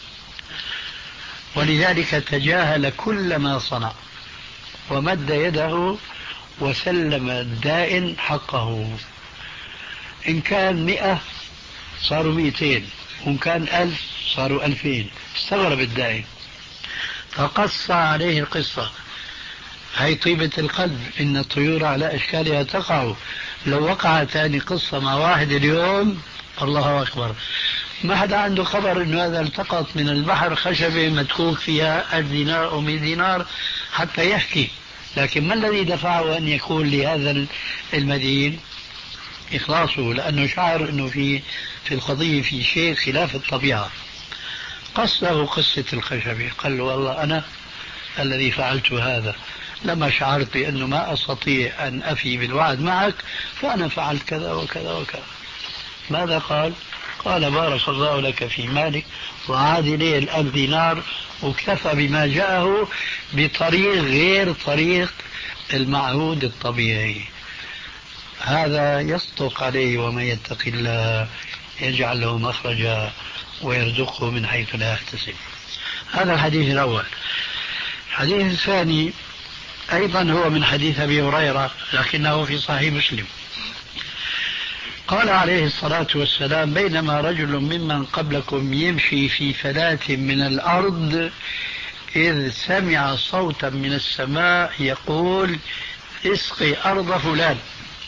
ولذلك تجاهل كل ما صنع ومد يده وسلم الدائن حقه. إن كان مئة صاروا مئتين، وإن كان ألف صاروا ألفين. استغرب الدائن فقص عليه القصة. هي طيبة القلب، إن الطيور على أشكالها تقع. لو وقع ثاني قصة مع واحد اليوم الله أكبر، ما حدا عنده خبر انه هذا التقط من البحر خشبة مدكوك فيها ألف دينار او مئة دينار حتى يحكي. لكن ما الذي دفعه ان يقول لهذا المدين؟ اخلاصه، لانه شعر انه في في القضية في شيء خلاف الطبيعة. قص له قصة الخشبة، قال له والله انا الذي فعلت هذا لما شعرت بانه ما استطيع ان افي بالوعد معك فانا فعلت كذا وكذا وكذا. ماذا قال؟ قال بارك الله لك في مالك وعاد إليه الألف دينار واكتفى بما جاءه بطريق غير طريق المعهود الطبيعي. هذا يصدق عليه ومن يتق الله يجعل له مخرجا ويرزقه من حيث لا يحتسب. هذا الحديث الأول. الحديث الثاني أيضا هو من حديث أبي هريرة لكنه في صحيح مسلم. قال عليه الصلاة والسلام بينما رجل ممن قبلكم يمشي في فلاة من الأرض إذ سمع صوتا من السماء يقول اسقي أرض فلان.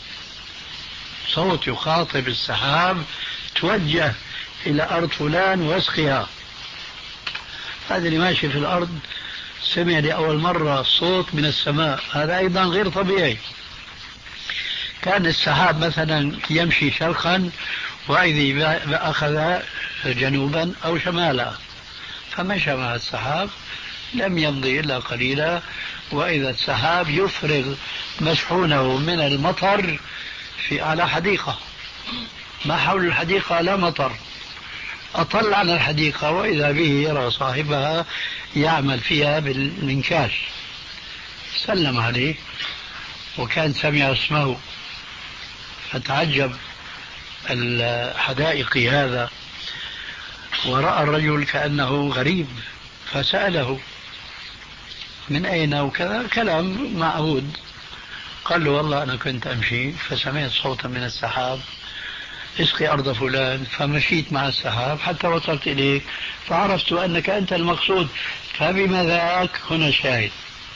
صوت يخاطب السحاب توجه إلى أرض فلان واسقيها. هذا اللي ماشي في الأرض سمع لأول مرة صوت من السماء، هذا أيضا غير طبيعي. كان السحاب مثلا يمشي شرقا وإذا أخذ جنوبا أو شمالا، فمشى مع السحاب لم يمضي إلا قليلا وإذا السحاب يفرغ مشحونه من المطر في على حديقة، ما حول الحديقة لا مطر، أطل على الحديقة وإذا به يرى صاحبها يعمل فيها بالمنكاش. سلم عليه وكان سمع اسمه فتعجب الحدائق هذا ورأى الرجل كأنه غريب فسأله من أين وكذا، كلام معهود. قال له والله أنا كنت أمشي فسمعت صوتا من السحاب اسقي أرض فلان، فمشيت مع السحاب حتى وصلت إليك فعرفت أنك أنت المقصود، فبما ذاك هنا شاهد.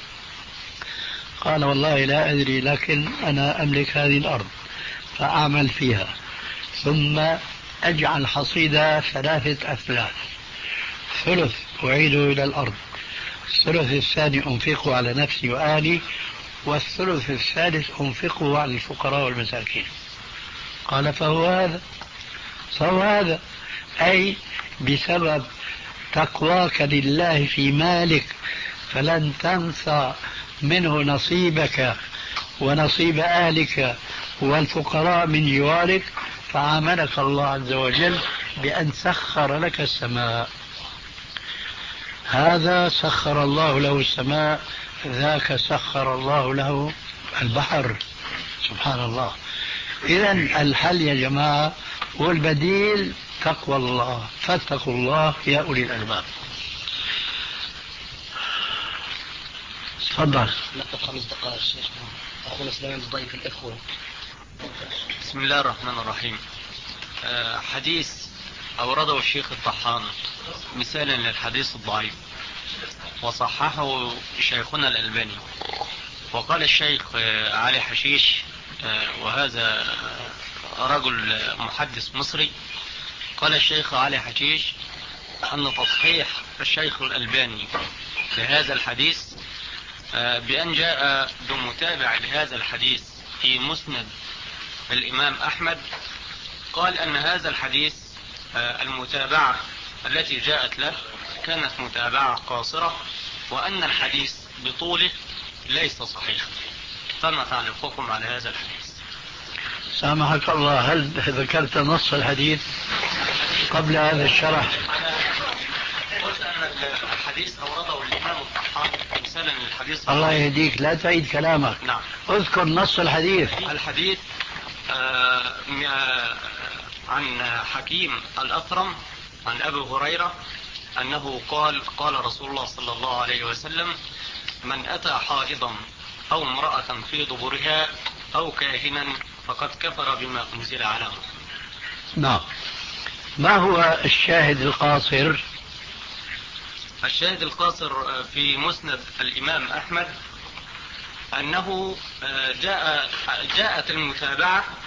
قال والله لا أدري لكن أنا أملك هذه الأرض فأعمل فيها ثم أجعل حصيدة ثلاثة أثلاث، ثلث أعيده إلى الأرض، الثلث الثاني أنفقه على نفسي وأهلي، والثلث الثالث أنفقه على الفقراء والمساكين. قال فهو هذا فهو هذا أي بسبب تقواك لله في مالك فلن تنسى منه نصيبك ونصيب أهلك والفقراء من جوارك، فعاملك الله عز وجل بأن سخر لك السماء. هذا سخر الله له السماء، ذاك سخر الله له البحر. سبحان الله. إذن الحل يا جماعة والبديل تقوى الله، فاتقوا الله يا أولي الألباب. تفضل. نقطة خمس دقائق شيخنا. أخونا سليمان ضيف الإخوة. بسم الله الرحمن الرحيم. أه حديث أورده الشيخ الطحان مثالا للحديث الضعيف وصححه شيخنا الألباني. وقال الشيخ علي حشيش أه وهذا رجل محدث مصري، قال الشيخ علي حشيش أن تصحيح الشيخ الألباني لهذا الحديث أه بأن جاء بمتابع لهذا الحديث في مسند الإمام أحمد، قال أن هذا الحديث المتابعة التي جاءت له كانت متابعة قاصرة وأن الحديث بطوله ليس صحيحا. فما تعليقكم على هذا الحديث؟ سامحك الله، هل ذكرت نص الحديث قبل هذا الشرح؟ قلت أن الحديث أورده الإمام الطحان مثالا للحديث. الله يهديك لا تعيد كلامك. نعم. اذكر نص الحديث. الحديث آه عن حكيم الأثرم عن أبي هريرة أنه قال قال رسول الله صلى الله عليه وسلم من أتى حائضا أو امرأة في دبرها أو كاهنا فقد كفر بما أنزل على محمد. نعم. ما هو الشاهد القاصر؟ الشاهد القاصر في مسند الإمام أحمد أنه جاء جاءت المتابعة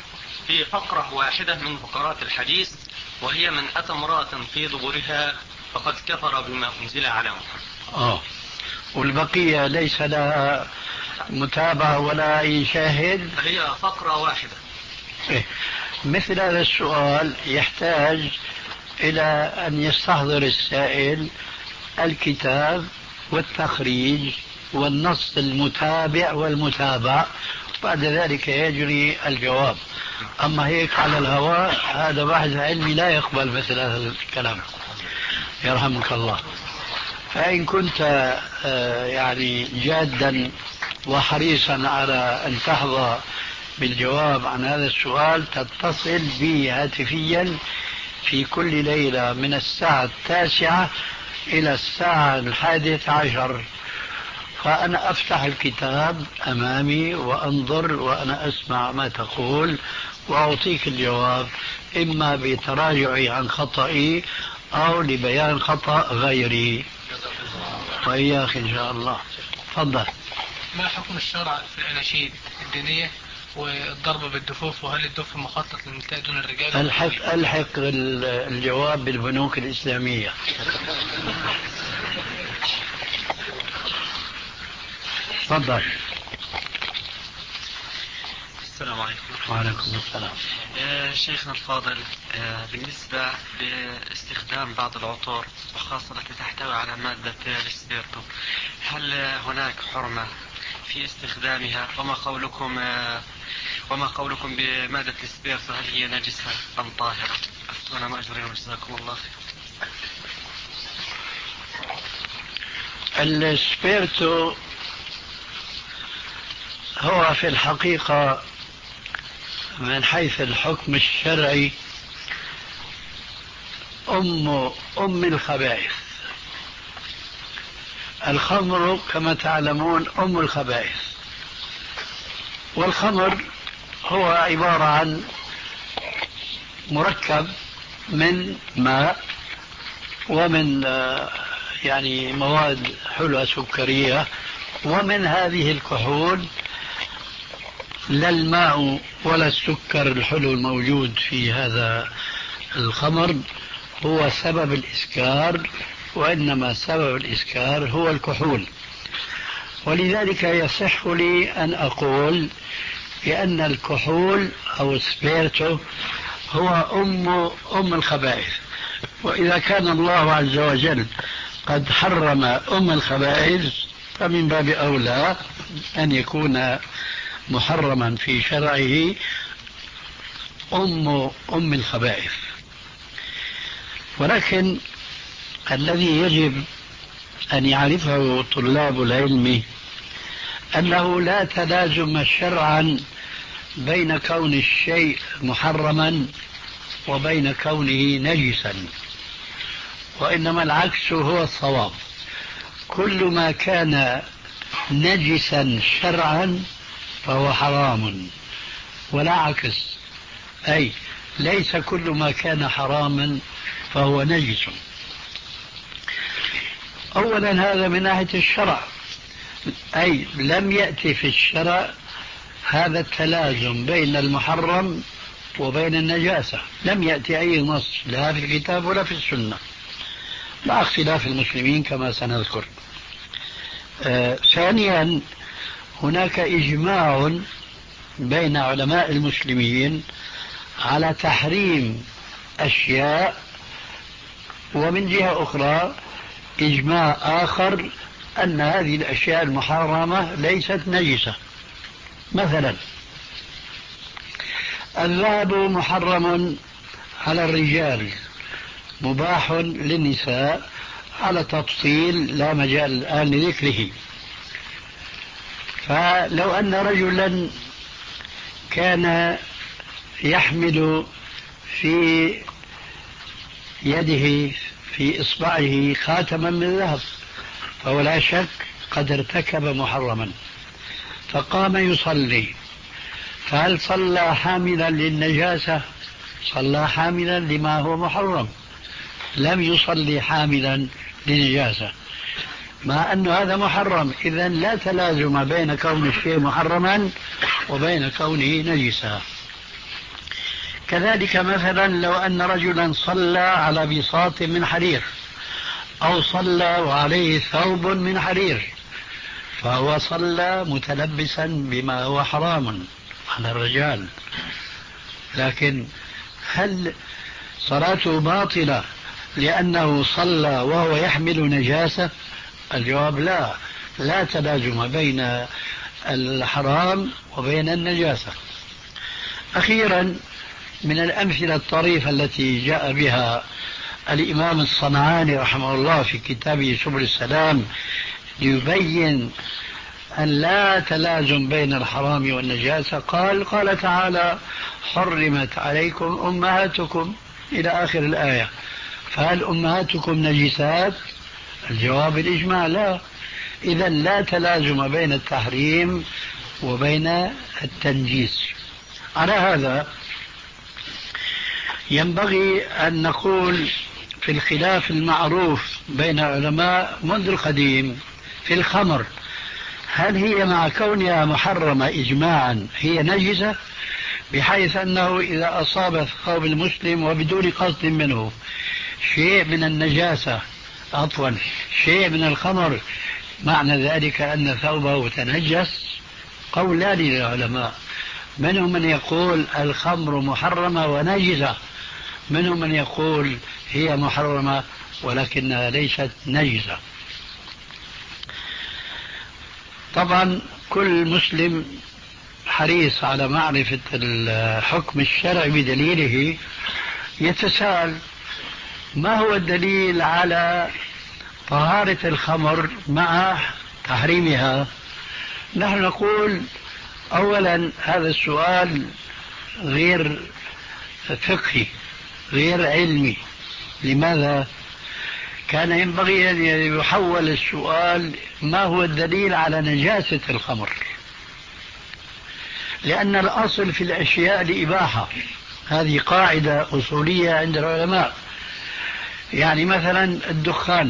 في فقرة واحدة من فقرات الحديث، وهي من أتى امرأة في دبرها فقد كفر بما أنزل على محمد. آه. والبقية ليس لها متابعة ولا أي شاهد؟ هي فقرة واحدة. إيه. مثل هذا السؤال يحتاج إلى أن يستحضر السائل الكتاب والتخريج والنص المتابع والمتابع، بعد ذلك يجري الجواب. أما هيك على الهواء هذا بحث علمي لا يقبل مثل هذا الكلام، يرحمك الله. فإن كنت يعني جادا وحريصا على أن تحظى بالجواب عن هذا السؤال، تتصل بي هاتفيا في كل ليلة من الساعة التاسعة إلى الساعة الحادية عشر، فأنا أفتح الكتاب أمامي وأنظر وأنا أسمع ما تقول وأعطيك الجواب، إما بتراجعي عن خطئي أو لبيان خطأ غيري. وإياك إن شاء الله. تفضل. ما حكم الشرع في الأناشيد الدينية والضرب بالدفوف، وهل الدف مخطط للنساء دون الرجال؟ الحق الحق الجواب بالبنوك الإسلامية. تفضل. السلام عليكم. وعليكم السلام. شيخنا الفاضل، بالنسبة لاستخدام بعض العطور وخاصة التي تحتوي على مادة السبيرتو، هل هناك حرمة في استخدامها؟ وما قولكم وما قولكم بمادة السبيرتو، هل هي نجسة أم طاهرة؟ أفتونا مأجورين وجزاكم الله خير. السبيرتو هو في الحقيقة من حيث الحكم الشرعي أم أم الخبائث. الخمر كما تعلمون أم الخبائث، والخمر هو عبارة عن مركب من ماء ومن يعني مواد حلوة سكرية، ومن هذه الكحول لا الماء ولا السكر الحلو الموجود في هذا الخمر هو سبب الإسكار، وإنما سبب الإسكار هو الكحول. ولذلك يصح لي أن أقول بأن الكحول أو السبيرتو هو أم أم الخبائث. وإذا كان الله عز وجل قد حرم أم الخبائث فمن باب أولى أن يكون محرما في شرعه أم أم الخبائث. ولكن الذي يجب أن يعرفه طلاب العلم أنه لا تلازم شرعا بين كون الشيء محرما وبين كونه نجسا، وإنما العكس هو الصواب. كل ما كان نجسا شرعا فهو حرام، ولا عكس، أي ليس كل ما كان حراما فهو نجس. أولا هذا من ناحية الشرع، أي لم يأتي في الشرع هذا التلازم بين المحرم وبين النجاسة، لم يأتي أي نص لا في الكتاب ولا في السنة، مع اختلاف المسلمين كما سنذكر. آه ثانيا هناك إجماع بين علماء المسلمين على تحريم أشياء، ومن جهة أخرى إجماع آخر أن هذه الأشياء المحرمة ليست نجسة. مثلا الذهب محرم على الرجال، مباح للنساء على تفصيل لا مجال الآن لذكره. فلو أن رجلا كان يحمل في يده في إصبعه خاتما من ذهب فهو لا شك قد ارتكب محرما، فقام يصلي، فهل صلى حاملا للنجاسة؟ صلى حاملا لما هو محرم، لم يصلي حاملا لنجاسة، مع أن هذا محرم. إذن لا تلازم بين كون الشيء محرما وبين كونه نجسا. كذلك مثلا لو أن رجلا صلى على بساط من حرير أو صلى وعليه ثوب من حرير فهو صلى متلبسا بما هو حرام على الرجال، لكن هل صلاته باطلة لأنه صلى وهو يحمل نجاسة؟ الجواب لا، لا تلازم بين الحرام وبين النجاسة. أخيرا، من الأمثلة الطريفة التي جاء بها الإمام الصنعاني رحمه الله في كتابه سبل السلام ليبين أن لا تلازم بين الحرام والنجاسة، قال قال تعالى: حرمت عليكم أمهاتكم إلى آخر الآية، فهل أمهاتكم نجسات؟ الجواب الإجماع لا. إذا لا تلازم بين التحريم وبين التنجيس. على هذا ينبغي أن نقول في الخلاف المعروف بين العلماء منذ القديم في الخمر، هل هي مع كونها محرمة إجماعا هي نجسة، بحيث أنه إذا أصاب ثوب المسلم وبدون قصد منه شيء من النجاسة عفوا شيء من الخمر، معنى ذلك أن ثوبه تنجس؟ قولان للعلماء، منهم من يقول الخمر محرمة ونجسة، منهم من يقول هي محرمة ولكنها ليست نجسة. طبعا كل مسلم حريص على معرفة الحكم الشرعي بدليله، يتساءل ما هو الدليل على طهارة الخمر مع تحريمها؟ نحن نقول أولا هذا السؤال غير فقهي غير علمي. لماذا؟ كان ينبغي أن يحول السؤال ما هو الدليل على نجاسة الخمر، لأن الأصل في الأشياء الإباحة، هذه قاعدة أصولية عند العلماء. يعني مثلا الدخان،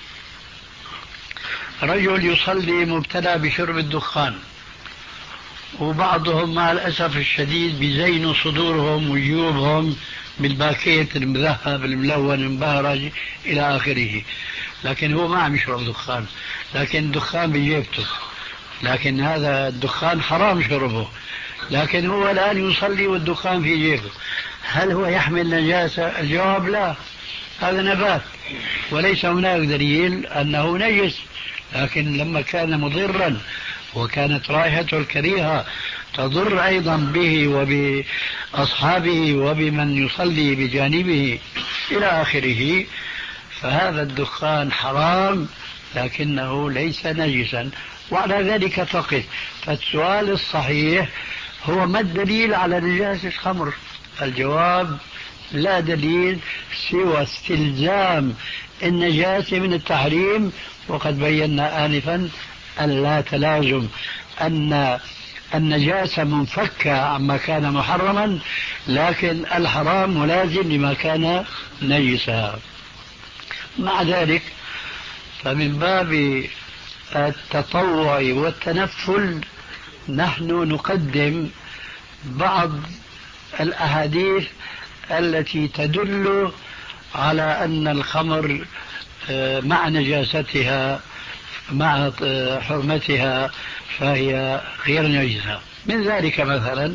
رجل يصلي مبتلى بشرب الدخان، وبعضهم مع الأسف الشديد بزين صدورهم وجيوبهم بالباكيت المذهب الملون المبهرج إلى آخره، لكن هو ما عم يشرب دخان، لكن الدخان بجيبته، لكن هذا الدخان حرام شربه، لكن هو الآن يصلي والدخان في جيبه، هل هو يحمل نجاسة؟ الجواب لا، هذا نبات وليس هناك دليل أنه نجس، لكن لما كان مضرا وكانت رائحته الكريهة تضر أيضا به وبأصحابه وبمن يصلي بجانبه إلى آخره، فهذا الدخان حرام لكنه ليس نجسا، وعلى ذلك فقط. فالسؤال الصحيح هو ما الدليل على نجاسة الخمر؟ الجواب لا دليل سوى استلزام النجاسة من التحريم، وقد بينا آنفا أن لا تلازم، أن النجاسة منفكة عما كان محرما، لكن الحرام ملازم لما كان نجسا. مع ذلك فمن باب التطوع والتنفل نحن نقدم بعض الأحاديث التي تدل على أن الخمر مع نجاستها مع حرمتها فهي غير نجسة. من ذلك مثلا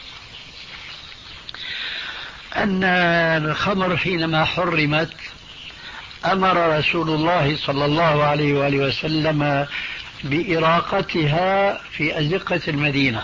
أن الخمر حينما حرمت أمر رسول الله صلى الله عليه وآله وسلم بإراقتها في أزقة المدينة،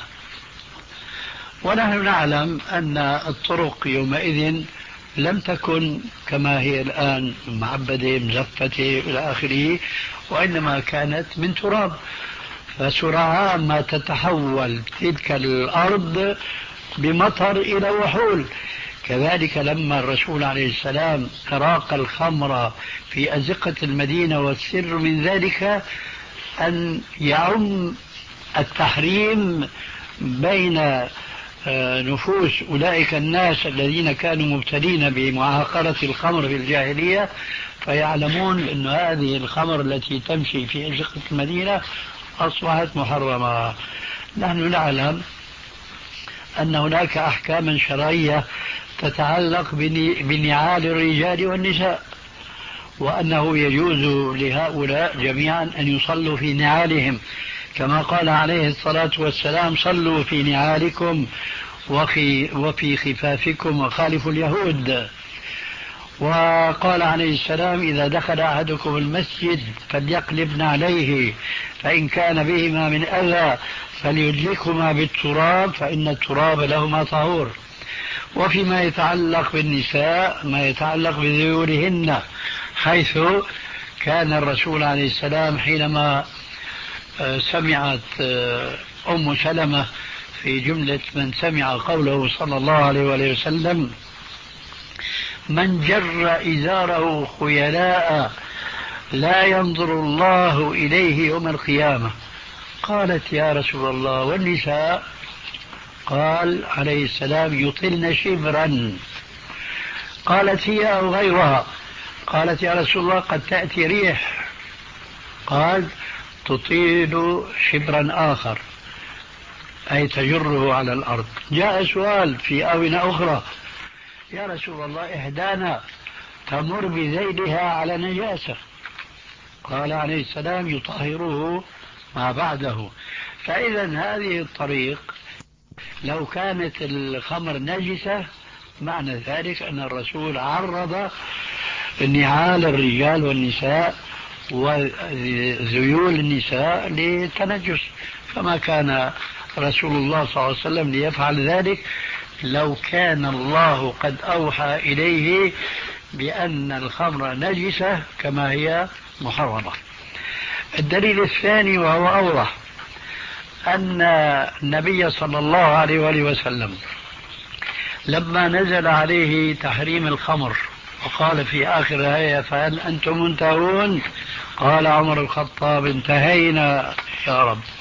ونحن نعلم أن الطرق يومئذ لم تكن كما هي الآن معبدة مزفتة إلى آخره، وإنما كانت من تراب، فسرعان ما تتحول تلك الأرض بمطر إلى وحول. كذلك لما الرسول عليه السلام أراق الخمر في أزقة المدينة، والسر من ذلك أن يعم التحريم بين نفوس أولئك الناس الذين كانوا مبتلين بمعاقرة الخمر في الجاهلية، فيعلمون أن هذه الخمر التي تمشي في أزقة المدينة أصبحت محرمة. نحن نعلم أن هناك أحكاما شرعية تتعلق بنعال الرجال والنساء، وأنه يجوز لهؤلاء جميعا أن يصلوا في نعالهم، كما قال عليه الصلاة والسلام: صلوا في نعالكم وفي خفافكم وخالفوا اليهود. وقال عليه السلام: إذا دخل أحدكم المسجد فليقلبن عليه، فإن كان بهما من أذى فليدلكهما بالتراب، فإن التراب لهما طهور. وفيما يتعلق بالنساء ما يتعلق بذيولهن، حيث كان الرسول عليه السلام حينما سمعت أم سلمة في جملة من سمع قوله صلى الله عليه وآله وسلم: من جر إزاره خيلاء لا ينظر الله إليه يوم القيامة. قالت: يا رسول الله والنساء؟ قال عليه السلام: يطلن شبرا. قالت: هي أو غيرها؟ قالت: يا رسول الله قد تأتي ريح. قال: تطيل شبرا آخر، أي تجره على الأرض. جاء سؤال في آونة أخرى: يا رسول الله إحدانا تمر بذيلها على نجاسة. قال عليه السلام: يطهره ما بعده. فإذا هذه الطريق لو كانت الخمر نجسة معنى ذلك أن الرسول عرض نعال الرجال والنساء وذيول النساء للتنجس، فما كان رسول الله صلى الله عليه وسلم ليفعل ذلك لو كان الله قد أوحى إليه بأن الخمر نجسة كما هي محرمة. الدليل الثاني وهو أوضح أن النبي صلى الله عليه وآله وسلم لما نزل عليه تحريم الخمر وقال في آخر الآية: فهل أنتم منتهون؟ قال عمر الخطاب: انتهينا يا رب.